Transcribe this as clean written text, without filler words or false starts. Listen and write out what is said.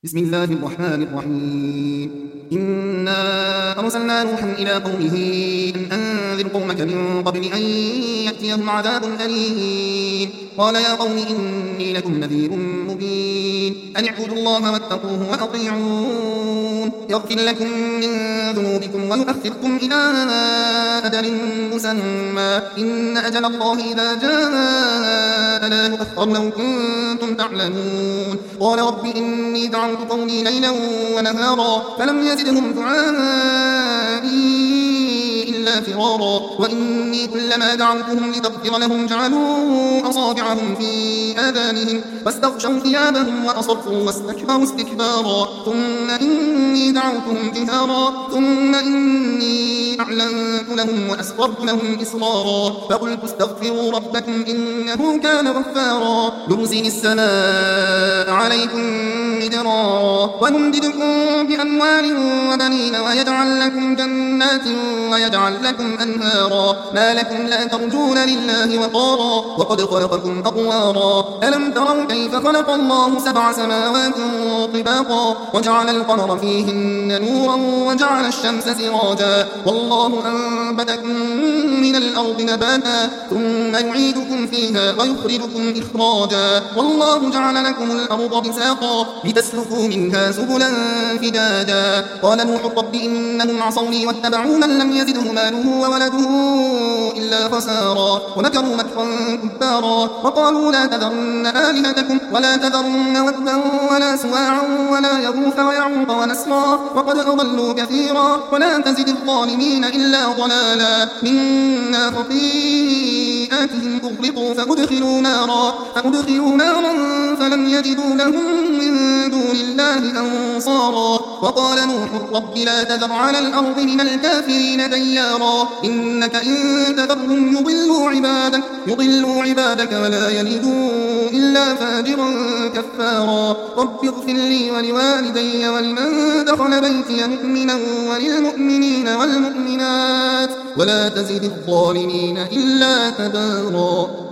بسم الله الرحمن الرحيم إنا أرسلنا نوحا إلى قومه أن أنذر قومك من قبل أن يأتيهم عذاب أليم قال يا قوم إني لكم نذير مبين أن اعبدوا الله واتقوه وأطيعون يغفر لكم من ذنوبكم ويؤخركم إلى أجل مسمى إن أجل الله إذا جاء لا يؤخر لو كنتم تعلمون قال رب إني دعوت قومي ليلا ونهارا فلم يزدهم دعائي إلا فرارا وإني كلما دعوتهم لتغفر لهم جعلوا أصابعهم في آذانهم واستغشوا ثيابهم وأصروا واستكبروا استكبارا ثم إني دعوتهم جهارا ثم إني أعلنت لهم وأسررت لهم إسرارا فقلت استغفروا ربكم إنه كان غفارا يرسل السماء عليكم مدرارا ويمددكم بأموال وبنين ويجعل لكم جنات ويجعل لكم أنهارا ما لكم لا ترجون لله وقارا وقد خلقكم أطوارا ألم تروا كيف خلق الله 7 سماوات طباقا وجعل القمر فيهن نورا وجعل الشمس سراجا والله أنبتكم من الأرض نباتا ثم يعيدكم فيها ويخرجكم إخراجا والله جعل لكم الأرض بساقا لتسلكوا منها سبلا فجاجا قال نوح رب إنهم عصوني واتبعوا من لم يزده ماله وولده إلا خسارا ومكروا مكرا كبارا وقالوا لا تذرن آلهتكم ولا تذرن ودا ولا سواعا ولا يغوث ويعوق ونسرا وقد أضلوا كثيرا ولا تزد الظالمين إلا ضلالا منا خطيئاتهم أغرقوا فأدخلوا نارا فلم يجدوا لهم من دون الله أنصارا وقال نوح رب لا تذر على الأرض من الكافرين ديارا إنك إن تذرهم يضلوا عبادك ولا يلدوا إلا فاجرا كفارا رب اغفر لي ولوالدي ولمن دخل بيتي مؤمنا وللمؤمنين والمؤمنات ولا تزد الظالمين إلا تبارا.